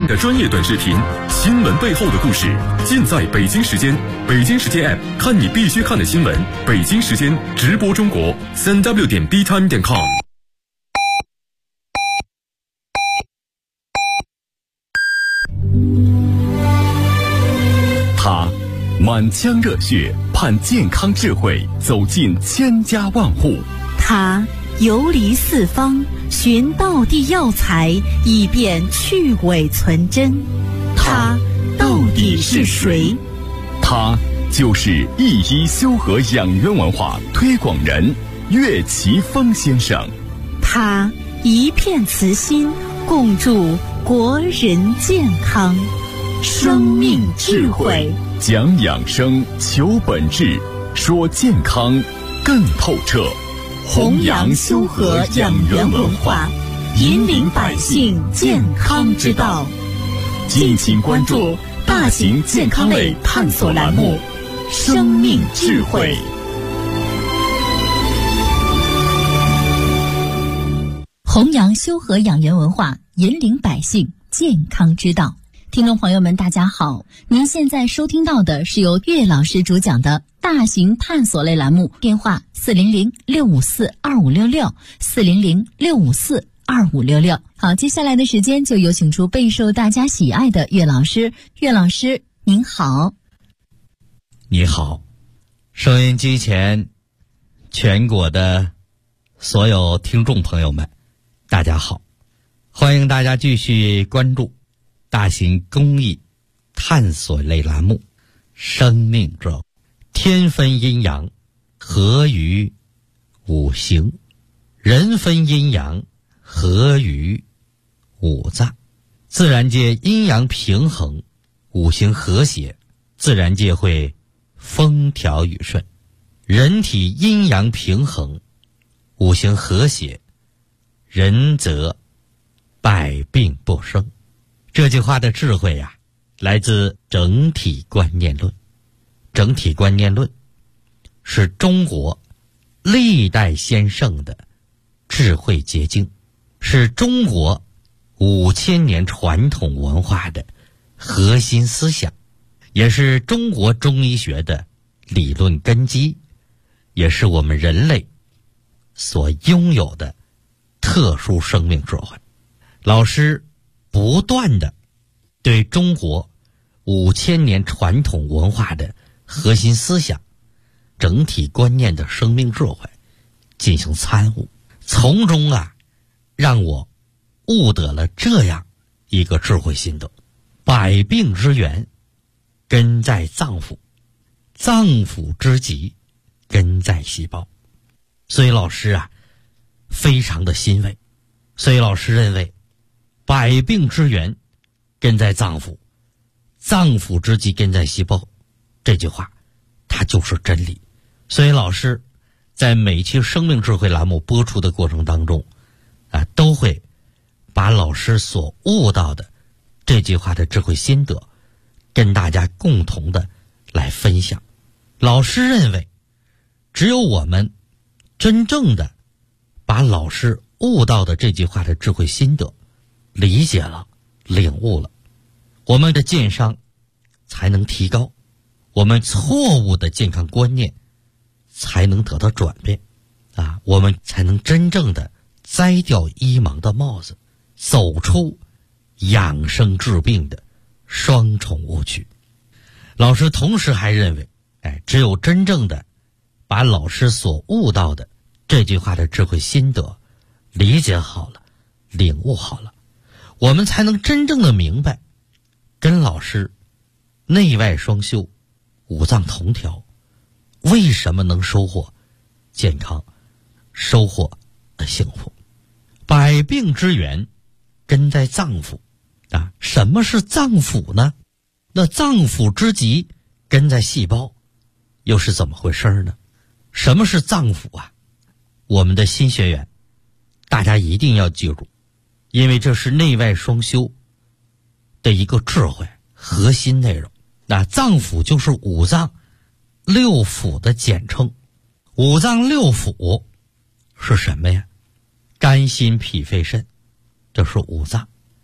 的专业短视频，新闻背后的故事，尽在北京时间。北京时间 App， 看你必须看的新闻。北京时间直播中国，3w.btime.com。他满腔热血盼健康智慧走进千家万户， 他游离四方寻道地药材，以便去伪存真。他到底是谁？ 他就是一一修和养元文化推广人岳奇峰先生。 他一片慈心，共筑国人健康。生命智慧， 讲养生，求本质，说健康更透彻。 弘扬修和养元文化，引领百姓健康之道。敬请关注大型健康类探索栏目《生命智慧》。弘扬修和养元文化，引领百姓健康之道。听众朋友们，大家好，您现在收听到的是由岳老师主讲的大型探索类栏目，电话400-654-2566，400-654-2566。好，接下来的时间就有请出备受大家喜爱的岳老师。岳老师您好。 你好，收音机前全国的所有听众朋友们，大家好，欢迎大家继续关注大型公益探索类栏目《生命智慧》。天分阴阳，合于五行；人分阴阳，合于五脏。自然界阴阳平衡，五行和谐，自然界会风调雨顺；人体阴阳平衡，五行和谐，人则百病不生。这句话的智慧呀，来自整体观念论。整体观念论是中国历代先圣的智慧结晶，是中国5000年传统文化的核心思想，也是中国中医学的理论根基，也是我们人类所拥有的特殊生命智慧。老师不断的对中国5000年传统文化的核心思想、整体观念的生命智慧进行参悟，从中让我悟得了这样一个智慧心得：百病之源根在脏腑，脏腑之疾根在细胞。所以老师非常的欣慰。所以老师认为，百病之源根在脏腑，脏腑之疾根在细胞，这句话它就是真理。所以老师在每期生命智慧栏目播出的过程当中都会把老师所悟到的这句话的智慧心得跟大家共同的来分享。老师认为，只有我们真正的把老师悟到的这句话的智慧心得理解了、领悟了，我们的健康才能提高，我们错误的健康观念才能得到转变我们才能真正的摘掉医盲的帽子，走出养生治病的双重误区。老师同时还认为，只有真正的把老师所悟到的这句话的智慧心得理解好了、领悟好了，我们才能真正的明白，跟老师内外双修、五脏同调，为什么能收获健康、收获幸福。百病之源根在脏腑什么是脏腑呢？那脏腑之疾根在细胞，又是怎么回事呢？什么是脏腑我们的新学员大家一定要记住，因为这是内外双修的一个智慧核心内容。脏腑就是五脏六腑的简称。五脏六腑是什么呀？肝心脾肺肾，这是五脏。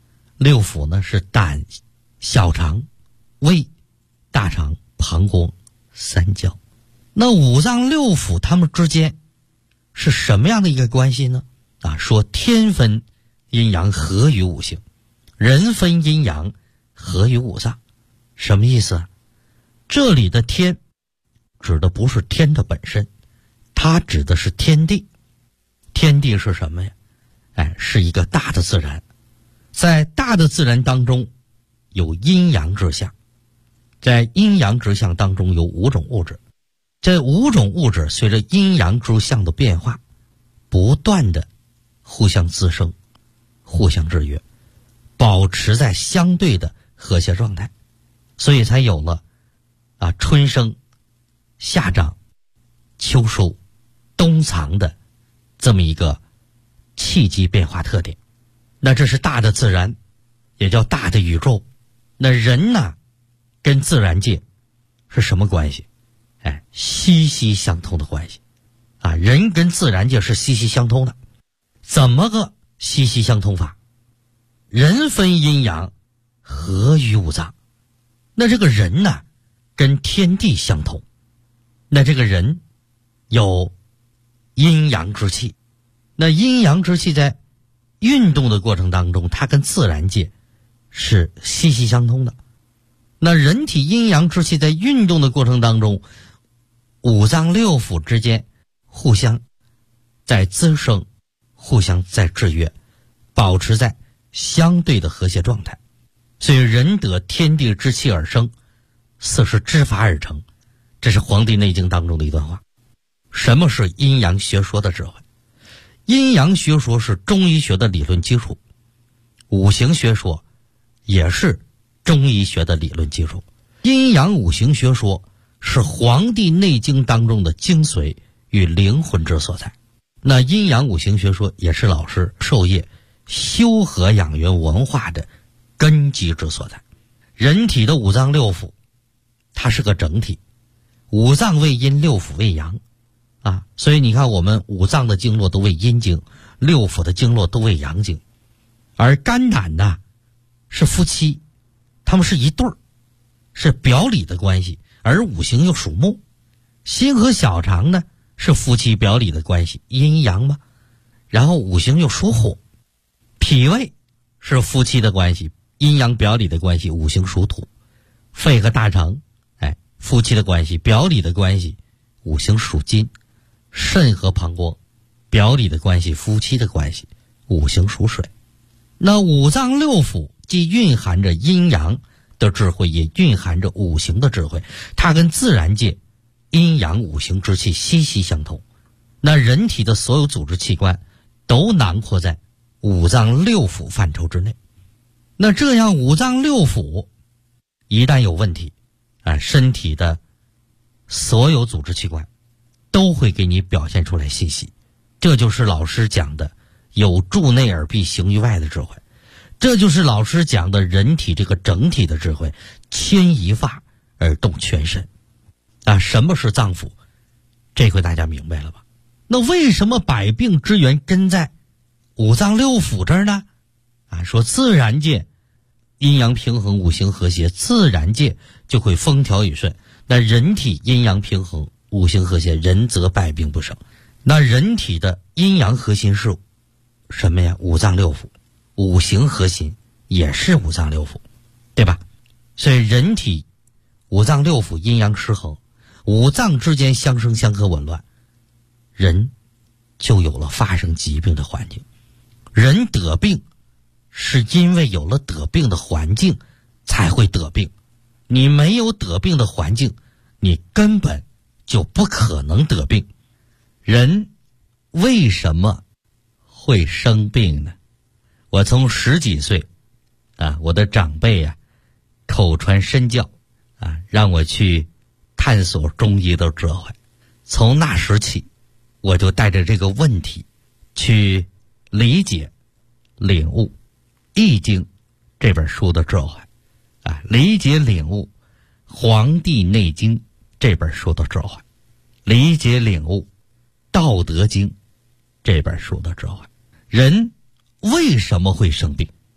六腑呢是胆、小肠、胃、大肠、膀胱、三焦。那五脏六腑它们之间是什么样的一个关系呢？说天分阴阳合于五行，人分阴阳合于五脏。什么意思啊？这里的天指的不是天的本身，它指的是天地。天地是什么呀？是一个大的自然。在大的自然当中有阴阳之象，在阴阳之象当中有5种物质，这5种物质随着阴阳之象的变化不断的互相滋生，互相制约，保持在相对的和谐状态，所以才有了春生、夏长、秋收、冬藏的这么一个气机变化特点。那这是大的自然，也叫大的宇宙。那人呢，跟自然界是什么关系？息息相通的关系人跟自然界是息息相通的。怎么个息息相通法？人分阴阳合于五脏。那这个人呢，跟天地相同。那这个人有阴阳之气，那阴阳之气在运动的过程当中，它跟自然界是息息相通的。那人体阴阳之气在运动的过程当中，五脏六腑之间互相在滋生，互相在制约，保持在相对的和谐状态。所以人得天地之气而生，四时之法而成。这是《黄帝内经》当中的一段话。什么是阴阳学说的智慧？阴阳学说是中医学的理论基础，五行学说也是中医学的理论基础。阴阳五行学说是《黄帝内经》当中的精髓与灵魂之所在。那阴阳五行学说也是老师授业修和养元文化的根基之所在。人体的五脏六腑它是个整体，五脏为阴，六腑为阳所以你看我们五脏的经络都为阴经，六腑的经络都为阳经。而肝胆呢是夫妻，他们是一对儿，是表里的关系，而五行又属木。心和小肠呢是夫妻表里的关系，阴阳嘛，然后五行又属火。脾胃是夫妻的关系，阴阳表里的关系，五行属土。肺和大肠夫妻的关系，表里的关系，五行属金。肾和膀胱表里的关系，夫妻的关系，五行属水。那五脏六腑既蕴含着阴阳的智慧，也蕴含着五行的智慧，它跟自然界阴阳五行之气息息相通。那人体的所有组织器官都囊括在五脏六腑范畴之内。那这样五脏六腑一旦有问题身体的所有组织器官都会给你表现出来信息。这就是老师讲的有助内而必行于外的智慧，这就是老师讲的人体这个整体的智慧，牵一发而动全身什么是脏腑？这回大家明白了吧？那为什么百病之源根在五脏六腑这儿呢？说自然界阴阳平衡，五行和谐，自然界就会风调雨顺。那人体阴阳平衡，五行和谐，人则百病不生。那人体的阴阳核心是什么呀？五脏六腑。五行核心也是五脏六腑，对吧？所以人体五脏六腑阴阳失衡，五脏之间相生相克紊乱，人就有了发生疾病的环境。人得病是因为有了得病的环境才会得病，你没有得病的环境，你根本就不可能得病。人为什么会生病呢？我从10几岁我的长辈口传身教让我去探索中医的智慧。从那时起，我就带着这个问题去理解领悟《易经》这本书的智慧理解领悟《黄帝内经》这本书的智慧，理解领悟《道德经》这本书的智慧。人为什么会生病？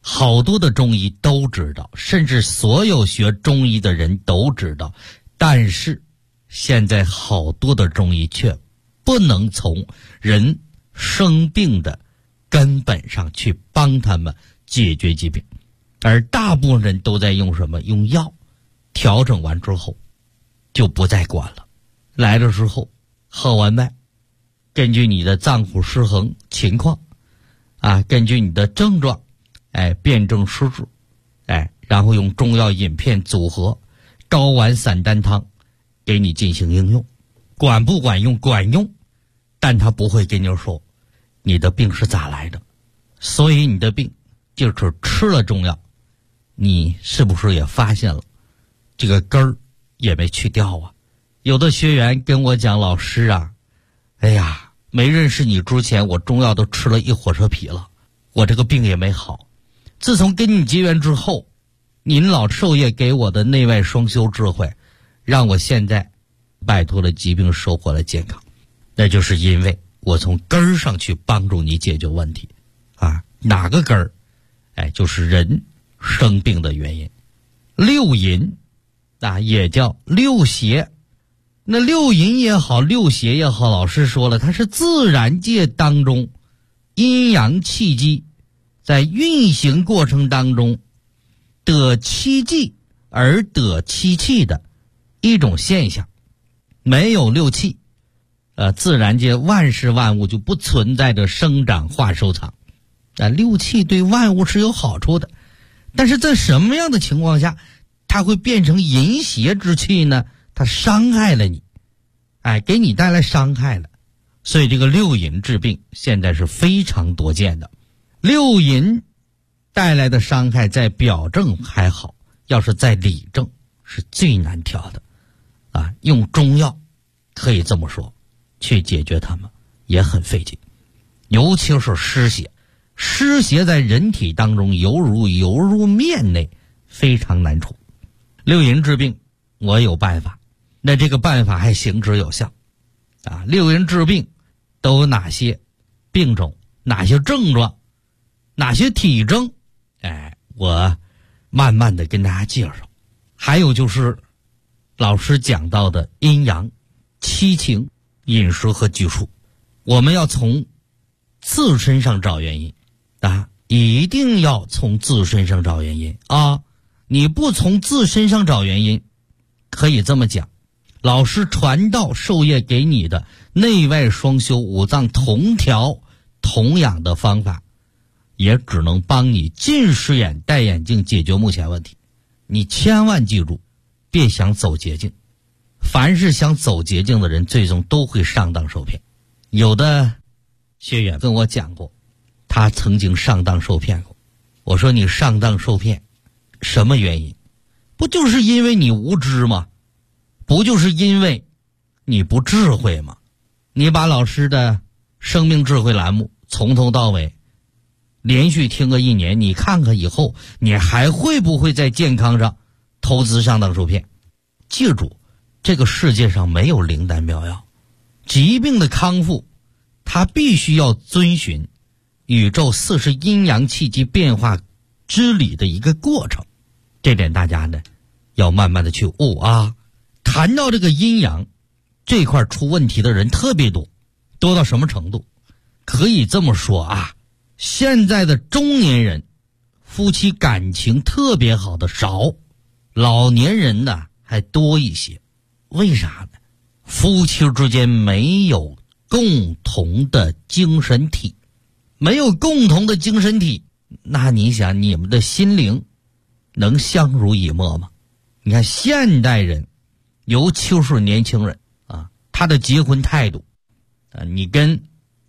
好多的中医都知道，甚至所有学中医的人都知道，但是现在好多的中医却不能从人生病的根本上去帮他们解决疾病，而大部分人都在用什么？用药调整完之后就不再管了，来的时候喝完脉，根据你的脏腑失衡情况根据你的症状辨证施治然后用中药饮片组合睾丸散丹汤给你进行应用。管不管用？管用，但他不会跟你说你的病是咋来的。所以你的病就是吃了中药，你是不是也发现了这个根儿也没去掉啊？有的学员跟我讲，老师啊，哎呀，没认识你之前我中药都吃了一火车皮了，我这个病也没好。自从跟你结缘之后，您老授业给我的内外双修智慧，让我现在摆脱了疾病，收获了健康。那就是因为我从根儿上去帮助你解决问题哪个根儿？就是人生病的原因。六淫也叫六邪。那六淫也好，六邪也好，老师说了，它是自然界当中阴阳气机在运行过程当中得七气而得七气的一种现象。没有六气自然界万事万物就不存在着生长化收藏六气对万物是有好处的，但是在什么样的情况下它会变成淫邪之气呢？它伤害了你给你带来伤害了。所以这个六淫治病现在是非常多见的。六淫带来的伤害在表症还好，要是在里症是最难调的用中药可以这么说去解决它们也很费劲，尤其是湿邪。湿邪在人体当中犹如油入面内，非常难除。六淫治病我有办法，那这个办法还行之有效六淫治病都有哪些病种，哪些症状，哪些体征我慢慢的跟大家介绍。还有就是老师讲到的阴阳、七情、饮食和拘束，我们要从自身上找原因一定要从自身上找原因你不从自身上找原因，可以这么讲，老师传道授业给你的内外双修五脏同调同养的方法，也只能帮你近视眼戴眼镜解决目前问题。你千万记住，别想走捷径。凡是想走捷径的人，最终都会上当受骗。有的学员跟我讲过，他曾经上当受骗过。我说你上当受骗什么原因？不就是因为你无知吗？不就是因为你不智慧吗？你把老师的生命智慧栏目从头到尾连续听个1年，你看看以后你还会不会在健康上投资上当受骗？记住，这个世界上没有灵丹妙药，疾病的康复它必须要遵循宇宙40阴阳气机变化之理的一个过程。这点大家呢要慢慢的去悟谈到这个阴阳这块出问题的人特别多，多到什么程度？可以这么说现在的中年人夫妻感情特别好的少，老年人呢还多一些。为啥呢？夫妻之间没有共同的精神体，没有共同的精神体，那你想你们的心灵能相濡以沫吗？你看现代人，尤其是年轻人他的结婚态度你跟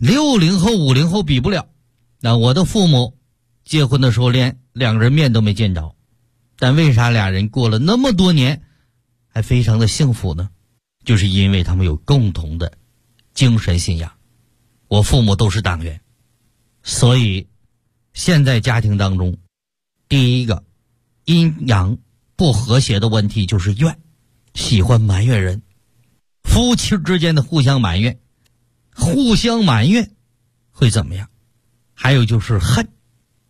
60后50后比不了。那我的父母结婚的时候连两个人面都没见着，但为啥俩人过了那么多年还非常的幸福呢？就是因为他们有共同的精神信仰。我父母都是党员，所以现在家庭当中第一个阴阳不和谐的问题就是怨，喜欢埋怨人。夫妻之间的互相埋怨会怎么样？还有就是恨，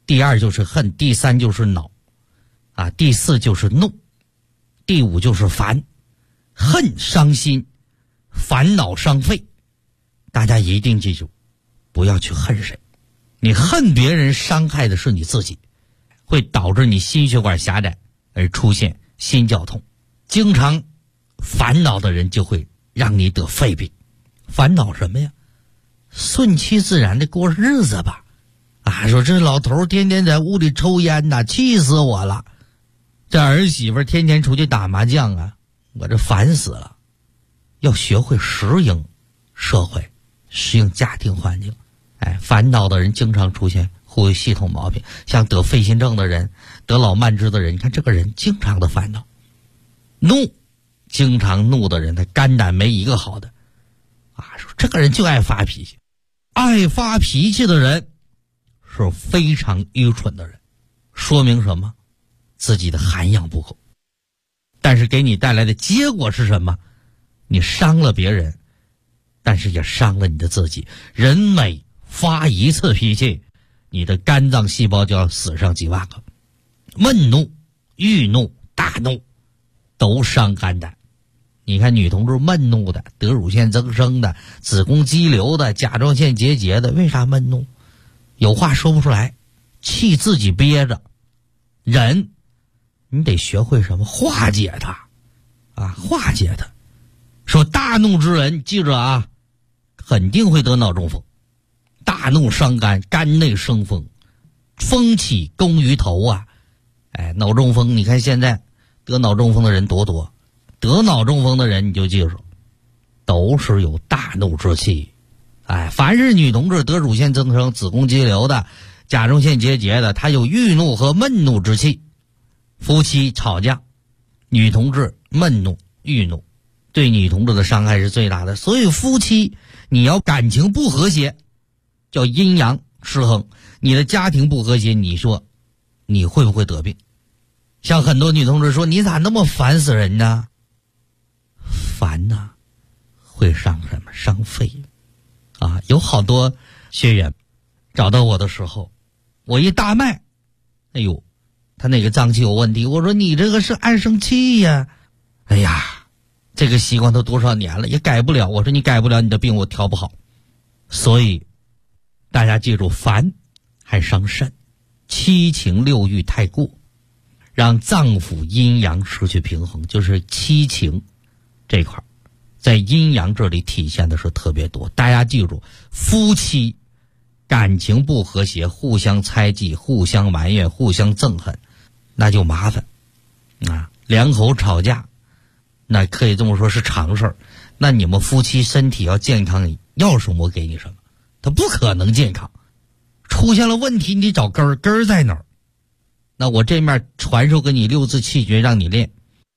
第二就是恨，第三就是恼，第四就是怒，第五就是烦。恨伤心，烦恼伤肺。大家一定记住，不要去恨谁。你恨别人，伤害的是你自己，会导致你心血管狭窄而出现心绞痛。经常烦恼的人就会让你得肺病。烦恼什么呀？顺其自然的过日子吧。说这老头天天在屋里抽烟呐，气死我了。这儿媳妇天天出去打麻将我这烦死了。要学会适应社会，适应家庭环境。烦恼的人经常出现呼吸系统毛病，像得肺心症的人，得老慢支的人，你看这个人经常的烦恼。怒，经常怒的人，他肝胆没一个好的。说这个人就爱发脾气。爱发脾气的人是非常愚蠢的人，说明什么？自己的涵养不够。但是给你带来的结果是什么？你伤了别人，但是也伤了你的自己。人每发一次脾气，你的肝脏细胞就要死上几万个。闷怒、郁怒、大怒都伤肝胆。你看女同志闷怒的，得乳腺增生的，子宫肌瘤的，甲状腺结节的，为啥闷怒？有话说不出来，气自己憋着。人你得学会什么？化解它化解它。说大怒之人，记着肯定会得脑中风。大怒伤肝，肝内生风，风起攻于头脑中风，你看现在得脑中风的人多多。得脑中风的人你就记住，都是有大怒之气。凡是女同志得乳腺增生、子宫肌瘤的、甲状腺结节的，她有郁怒和闷怒之气。夫妻吵架，女同志闷怒、郁怒，对女同志的伤害是最大的。所以夫妻你要感情不和谐，叫阴阳失衡，你的家庭不和谐，你说你会不会得病？像很多女同志说，你咋那么烦死人呢？烦会伤什么？伤肺。有好多学员找到我的时候，我一大脉，他那个脏器有问题。我说你这个是爱生气呀。这个习惯都多少年了也改不了。我说你改不了，你的病我调不好。所以大家记住，烦还伤肾，七情六欲太过，让脏腑阴阳失去平衡，就是七情这块在阴阳这里体现的是特别多。大家记住，夫妻感情不和谐，互相猜忌，互相埋怨，互相憎恨，那就麻烦两口吵架，那可以这么说是常事儿。那你们夫妻身体要健康，要什么我给你什么，它不可能健康。出现了问题，你得找根儿在哪儿？那我这面传授给你6字气诀让你练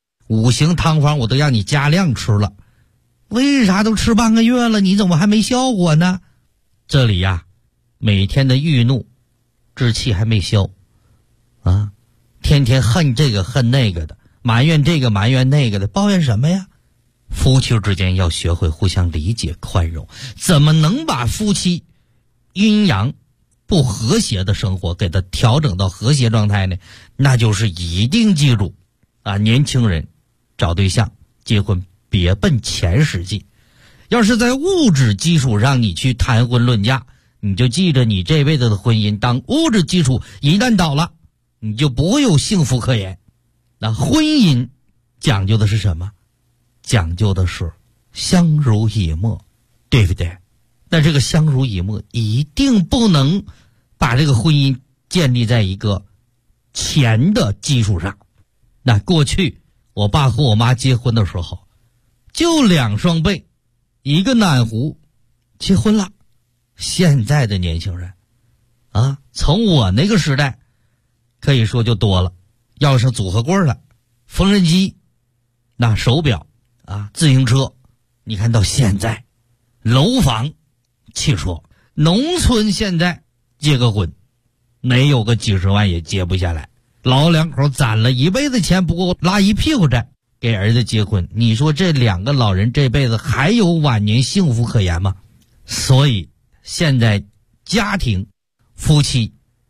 ，5行汤方我都让你加量吃了，为啥都吃半个月了，你怎么还没效果呢？这里每天的郁怒之气还没消天天恨这个恨那个的，埋怨这个埋怨那个的，抱怨什么呀？夫妻之间要学会互相理解宽容。怎么能把夫妻阴阳不和谐的生活给它调整到和谐状态呢？那就是一定记住年轻人找对象结婚别奔钱实际。要是在物质基础上你去谈婚论嫁，你就记着你这辈子的婚姻当物质基础一旦倒了，你就不会有幸福可言。那婚姻讲究的是什么？讲究的是相濡以沫，对不对？那这个相濡以沫一定不能把这个婚姻建立在一个钱的基础上。那过去我爸和我妈结婚的时候就2双倍，一个暖壶结婚了。现在的年轻人从我那个时代可以说就多了，要上组合柜了，缝纫机，那手表自行车。你看到现在楼房、汽车，农村现在结个婚没有个几十万也结不下来，老两口攒了一辈子钱不够拉一屁股债给儿子结婚，你说这2个老人这辈子还有晚年幸福可言吗？所以现在家庭夫妻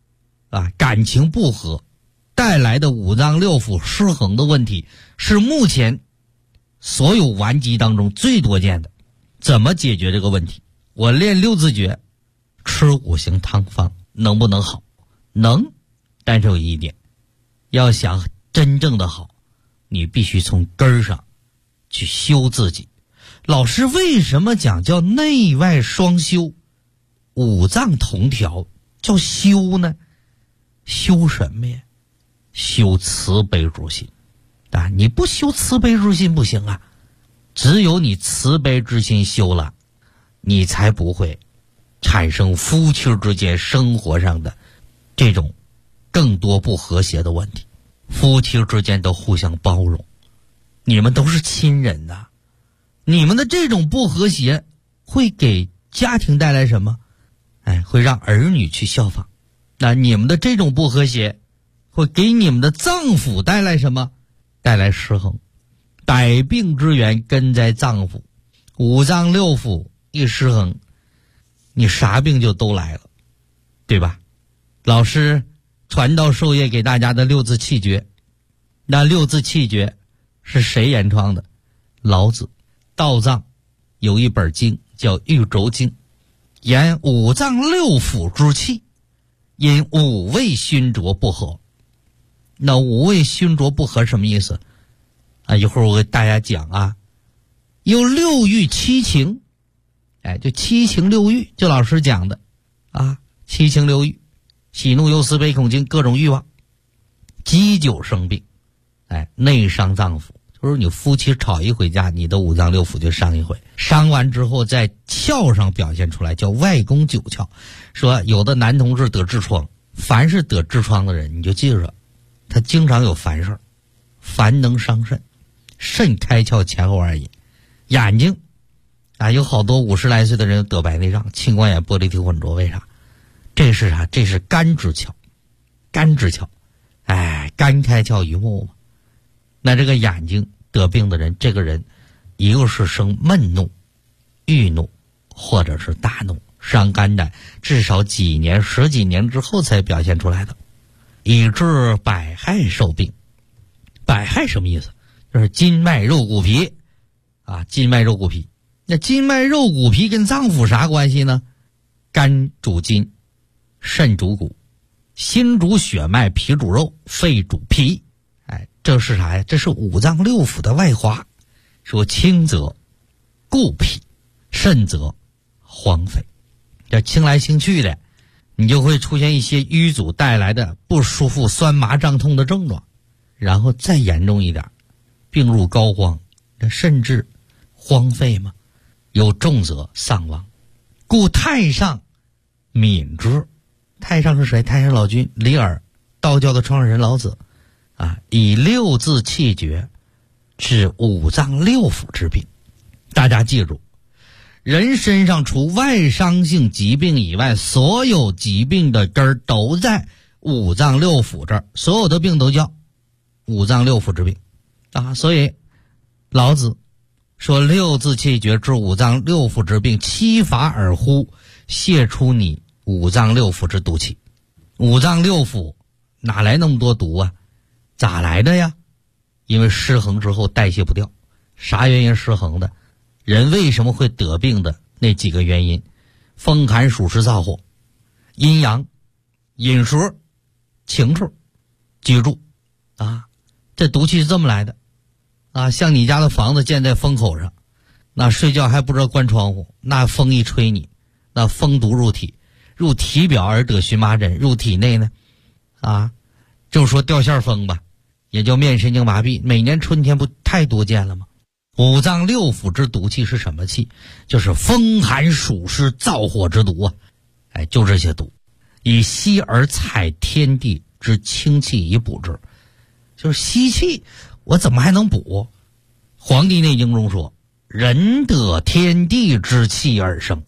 感情不和带来的五脏六腑失衡的问题，是目前所有顽疾当中最多见的。怎么解决这个问题？我练六字诀，吃五行汤方，能不能好？能，但是有一点，要想真正的好，你必须从根儿上去修自己。老师为什么讲叫内外双修，五脏同调叫修呢？修什么呀？修慈悲之心你不修慈悲之心不行啊！只有你慈悲之心修了，你才不会产生夫妻之间生活上的这种更多不和谐的问题。夫妻之间都互相包容，你们都是亲人呐，你们的这种不和谐会给家庭带来什么？会让儿女去效仿。那你们的这种不和谐会给你们的脏腑带来什么？带来失衡。百病之源根在脏腑，五脏六腑一失衡，你啥病就都来了，对吧？老师传道授业给大家的六字气诀，那六字气诀是谁原创的？老子。道藏有一本经叫《玉轴经》，言五脏六腑之气，因五味熏浊不和。那五味熏浊不和什么意思？一会儿我给大家讲有六欲七情，就七情六欲，就老师讲的七情六欲，喜怒忧思悲恐惊，各种欲望，积久生病，内伤脏腑。就是你夫妻吵一回架，你的五脏六腑就伤一回，伤完之后在窍上表现出来，叫外攻九窍。说有的男同志得痔疮，凡是得痔疮的人，你就记着，他经常有烦事儿，烦能伤肾，肾开窍前后而已。眼睛有好多50来岁的人得白内障、青光眼、玻璃体混浊，为啥？这是啥？这是肝之窍，肝之窍，肝开窍于目嘛。那这个眼睛得病的人，这个人一个是生闷怒、郁怒，或者是大怒，伤肝胆，至少几年、10几年之后才表现出来的，以致百害受病。百害什么意思？就是筋脉肉骨皮筋脉肉骨皮。那筋脉肉骨皮跟脏腑啥关系呢？肝主筋，肾主骨，心主血脉，脾主肉，肺主脾。这是啥呀？这是五脏六腑的外化。说轻则固脾，肾则荒废。这轻来轻去的，你就会出现一些瘀阻带来的不舒服、酸麻胀痛的症状，然后再严重一点，病入膏肓，甚至荒废嘛。有重则丧亡。故太上敏之。太上是谁？太上老君李耳，道教的创始人老子以六字气诀治五脏六腑之病。大家记住，人身上除外伤性疾病以外，所有疾病的根儿都在五脏六腑这儿，所有的病都叫五脏六腑之病所以老子说六字气诀治五脏六腑之病，七法而乎，泄出你五脏六腑之毒气。五脏六腑哪来那么多毒啊？咋来的呀？因为失衡之后代谢不掉。啥原因失衡的？人为什么会得病的那几个原因：风寒暑湿燥火、阴阳、饮食、情志、居住这毒气是这么来的像你家的房子建在风口上，那睡觉还不知道关窗户，那风一吹你，那风毒入体，入体表而得荨麻疹，入体内呢就说掉线风吧，也叫面神经麻痹，每年春天不太多见了吗？五脏六腑之毒气是什么气？就是风寒暑湿燥火之毒就这些毒。以吸而采天地之清气以补之，就是吸气，我怎么还能补？黄帝内经中说，人得天地之气而生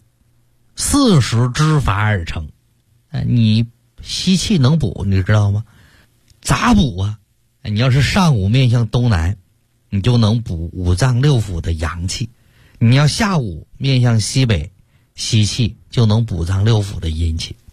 ，40之法而成。你吸气能补，你知道吗？咋补你要是上午面向东南，你就能补五脏六腑的阳气；你要下午面向西北吸气，就能补脏六腑的阴气。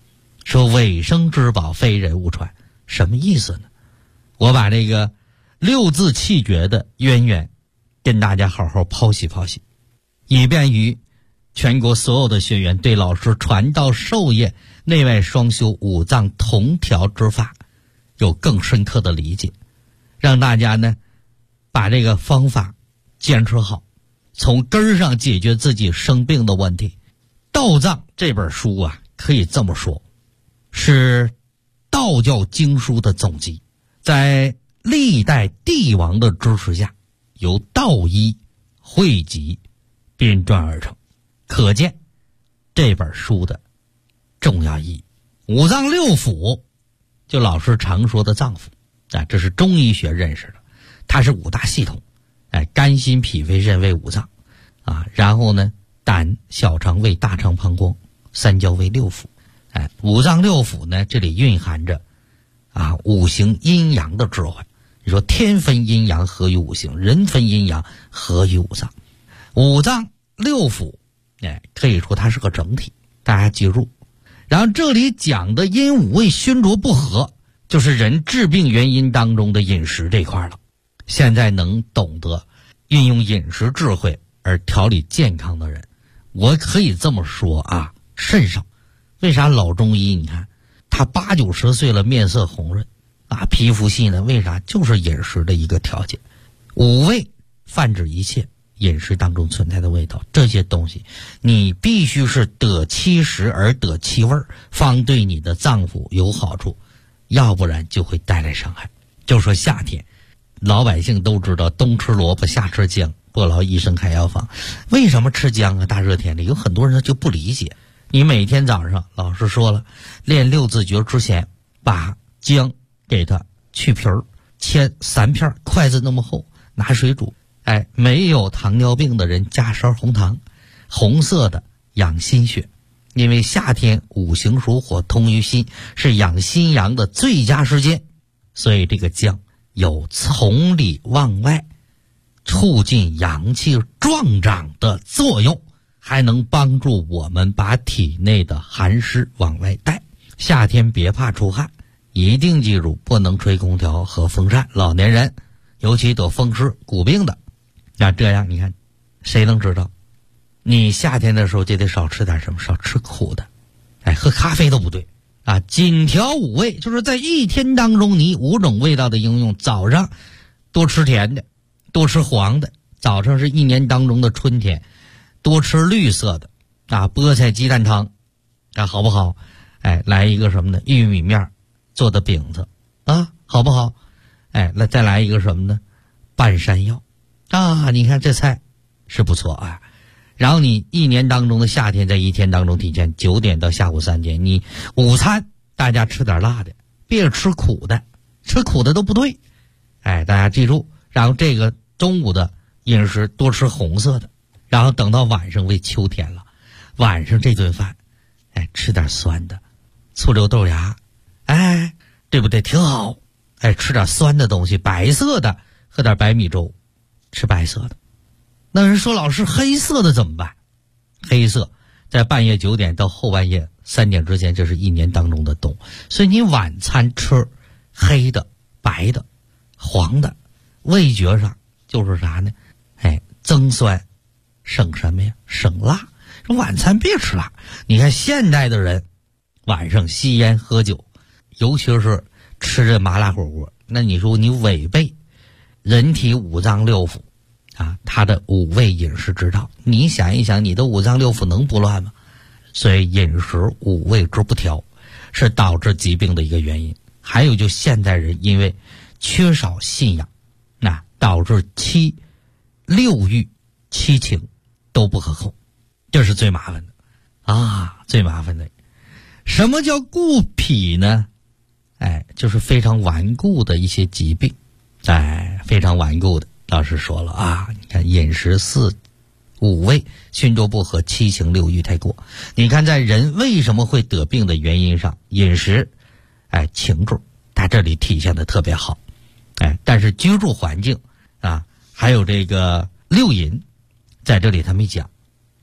说尾生之宝非人勿传，什么意思呢？我把这个六字气诀的渊源跟大家好好剖析剖析，以便于全国所有的学员对老师传道授业内外双修五脏同调之法有更深刻的理解，让大家呢把这个方法坚持好，从根儿上解决自己生病的问题。道藏这本书啊，可以这么说，是道教经书的总集，在历代帝王的支持下，由道医汇集编撰而成，可见这本书的重要意义。五脏六腑，就老师常说的脏腑啊，这是中医学认识的，它是五大系统，肝心脾肺肾胃五脏啊，然后呢胆小肠胃大肠膀胱三焦为六腑，五脏六腑呢，这里蕴含着五行阴阳的智慧。你说天分阴阳合于五行，人分阴阳合于五脏。五脏六腑可以说它是个整体，大家记住。然后这里讲的阴五味熏浊不和，就是人治病原因当中的饮食这块了。现在能懂得运用饮食智慧而调理健康的人，我可以这么说啊，甚少。为啥老中医你看他80、90岁了面色红润皮肤细呢？为啥？就是饮食的一个条件。五味泛指一切饮食当中存在的味道，这些东西你必须是得其食而得其味，方对你的脏腑有好处，要不然就会带来伤害。就说夏天老百姓都知道冬吃萝卜夏吃姜，不劳医生开药方。为什么吃姜啊？大热天里有很多人就不理解。你每天早上老师说了，练六字诀之前把姜给它去皮儿，切3片，筷子那么厚，拿水煮。没有糖尿病的人加勺红糖，红色的养心血，因为夏天五行属火，通于心，是养心阳的最佳时间，所以这个姜有从里往外促进阳气壮长的作用，还能帮助我们把体内的寒湿往外带。夏天别怕出汗，一定记住不能吹空调和风扇，老年人尤其得风湿骨病的。那这样你看谁能知道你夏天的时候就得少吃点什么，少吃苦的，喝咖啡都不对紧调五味，就是在一天当中你5种味道的应用。早上多吃甜的，多吃黄的，早上是一年当中的春天，多吃绿色的菠菜鸡蛋汤好不好？来一个什么呢？玉米面做的饼子好不好？再来一个什么呢？半山药你看这菜是不错然后你一年当中的夏天，在一天当中体现9点到下午3点，你午餐大家吃点辣的，别吃苦的，吃苦的都不对。大家记住，然后这个中午的饮食多吃红色的，然后等到晚上为秋天了，晚上这顿饭吃点酸的，醋溜豆芽对不对？挺好。吃点酸的东西，白色的，喝点白米粥，吃白色的。那人说老师黑色的怎么办？黑色在半夜9点到后半夜3点之间，这是一年当中的冬，所以你晚餐吃黑的、白的、黄的，味觉上就是啥呢？增酸，省什么呀？省辣。晚餐别吃辣。你看现代的人晚上吸烟喝酒，尤其是吃这麻辣火锅，那你说你违背人体五脏六腑它的五味饮食之道，你想一想，你的五脏六腑能不乱吗？所以饮食五味之不调是导致疾病的一个原因。还有就现代人因为缺少信仰，导致6欲7情都不可控，这是最麻烦的最麻烦的。什么叫固脾呢？就是非常顽固的一些疾病，非常顽固的。老师说了你看饮食4、5味熏浊不和，7情6欲太过。你看在人为什么会得病的原因上，饮食情志它这里体现的特别好。但是居住环境还有这个6淫在这里他没讲。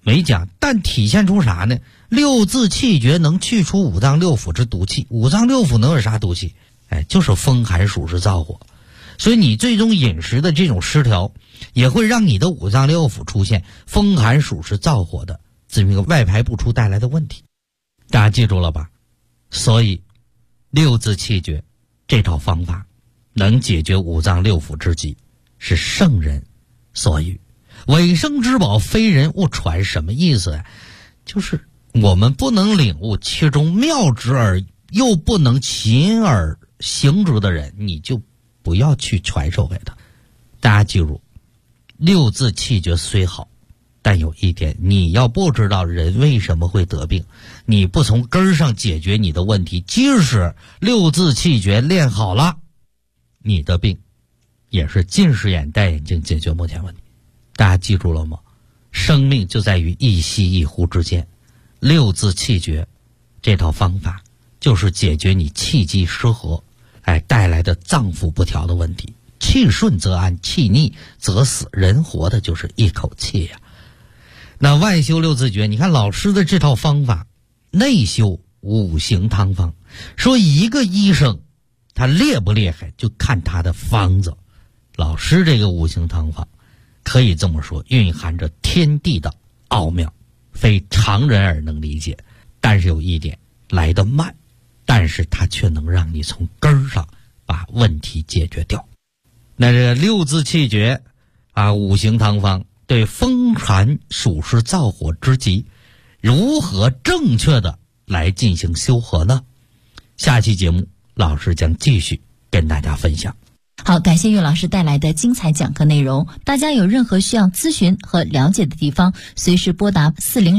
没讲，但体现出啥呢？六字气绝能去除五脏六腑之毒气。五脏六腑能有啥毒气？就是风寒暑湿燥火。所以你最终饮食的这种失调，也会让你的五脏六腑出现风寒暑湿燥火的这么一个外排不出带来的问题。大家记住了吧？所以六字气绝这套方法能解决五脏六腑之疾，是圣人所语。尾生之宝非人勿传，什么意思？就是我们不能领悟其中妙之而又不能勤而行之的人，你就不要去传授给他。大家记住，六字气绝虽好，但有一点，你要不知道人为什么会得病，你不从根儿上解决你的问题，即使六字气绝练好了，你的病也是近视眼戴眼镜解决目前问题。大家记住了吗？生命就在于一吸一呼之间。六字气绝这套方法就是解决你气机失和带来的脏腑不调的问题。气顺则安，气逆则死，人活的就是一口气呀。那外修六字诀，你看老师的这套方法，内修五行汤方，说一个医生他厉不厉害就看他的方子。老师这个五行汤方可以这么说，蕴含着天地的奥妙，非常人而能理解。但是有一点，来得慢，但是它却能让你从根儿上把问题解决掉。那这六字气绝五行汤方对风寒暑湿燥火之疾如何正确的来进行修和呢？下期节目老师将继续跟大家分享。 好，感谢岳老师带来的精彩讲课内容。大家有任何需要咨询和了解的地方，随时拨打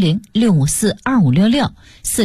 400-654-2566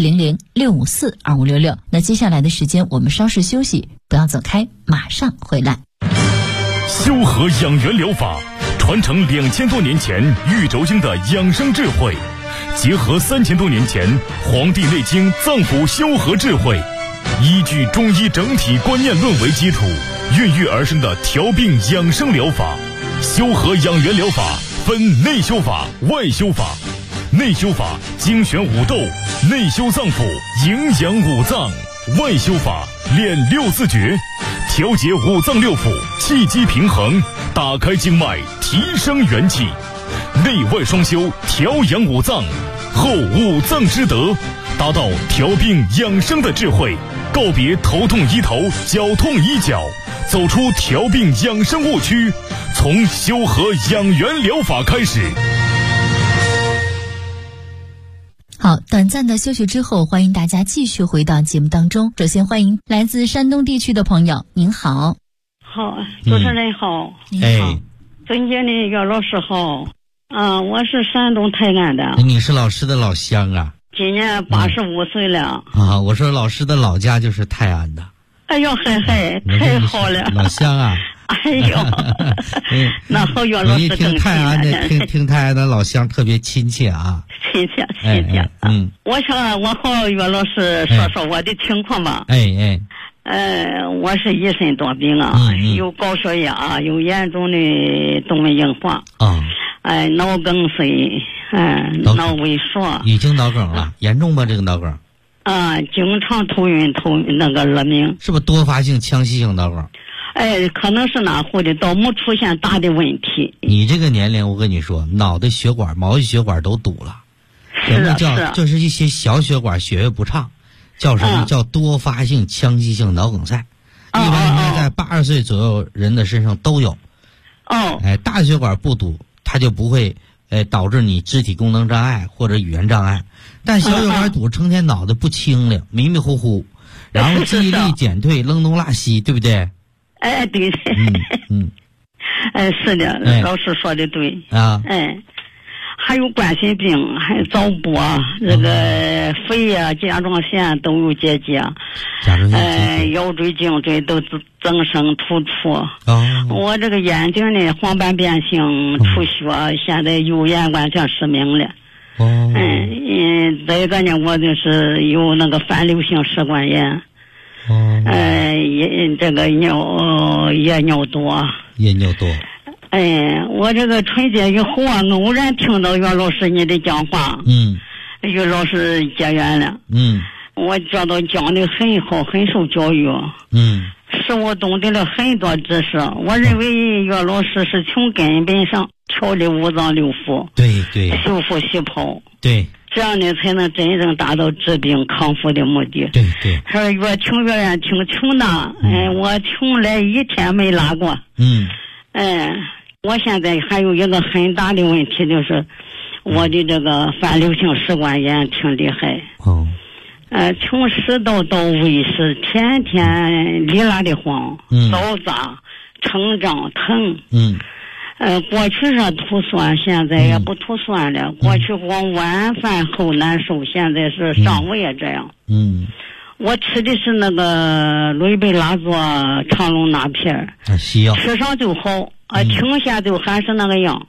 400-654-2566。那接下来的时间我们稍事休息，不要走开，马上回来。 修和养元疗法传承2000多年前玉轴经的养生智慧，结合3000多年前《黄帝内经》脏腑修和智慧，依据中医整体观念论为基础，孕育而生的调病养生疗法。修和养元疗法分内修法、外修法。内修法精选五斗，内修脏腑，营养五脏；外修法练六字诀，调节五脏六腑，气机平衡，打开经脉，提升元气。内外双修，调养五脏，后五脏之德，达到调病养生的智慧，告别头痛医头，脚痛医脚，走出调病养生误区，从修和养元疗法开始。 好，短暂的休息之后，欢迎大家继续回到节目当中。首先欢迎来自山东地区的朋友，您好。 好，主持人好。 您好。 尊敬的岳老师好。我是山东泰安的。 你是老师的老乡啊？ 今年85岁了。 我说老师的老家就是泰安的。 哎呦，太好了。 老乡啊。 哎呦，那和岳老师听泰安的，听泰安的老乡特别亲切啊。 亲切。我想我和岳老师说说我的情况吧。我是一身多病啊，有高血压，有严重的动脉硬化脑梗塞，脑萎缩。 已经脑梗了，严重吗？这个脑梗？ 经常头晕那个耳鸣。 是不是多发性腔隙性脑梗？ 可能是哪户的，倒没出现大的问题。 你这个年龄，我跟你说，脑的血管、毛细血管都堵了。什么叫？就是一些小血管血液不畅，叫什么？叫多发性腔隙性脑梗塞。一般应该在80岁左右人的身上都有。大血管不堵，它就不会导致你肢体功能障碍或者语言障碍。但小血管堵，成天脑袋不清亮，迷迷糊糊，然后记忆力减退，扔东落西，对不对？ 对。是的，老师说的对。还有冠心病，还有早搏，这个肺啊、甲状腺都有结节，腰椎、颈椎都增生突出。我这个眼睛呢，黄斑变性出血，现在右眼完全失明了。再一个呢，我就是有那个反流性食管炎。这个夜尿多。 我这个春节以后啊，偶然听到岳老师你的讲话，岳老师结缘了，我觉得讲的很好，很受教育，使我懂得了很多知识。我认为岳老师是从根本上调理五脏六腑， 对对， 修复细胞， 对， 这样呢才能真正达到治病康复的目的。 对对， 说越听越愿听，穷的，我从来一天没拉过。我现在还有一个很大的问题，就是我的这个反流性食管炎挺厉害。从食道到胃是天天里拉的慌，早扎、成胀、疼。过去是吐酸，现在也不吐酸了。过去光晚饭后难受，现在是上午也这样。我吃的是那个氯贝拉唑、长龙钠片， 西药吃上就好。停下就还是那个样。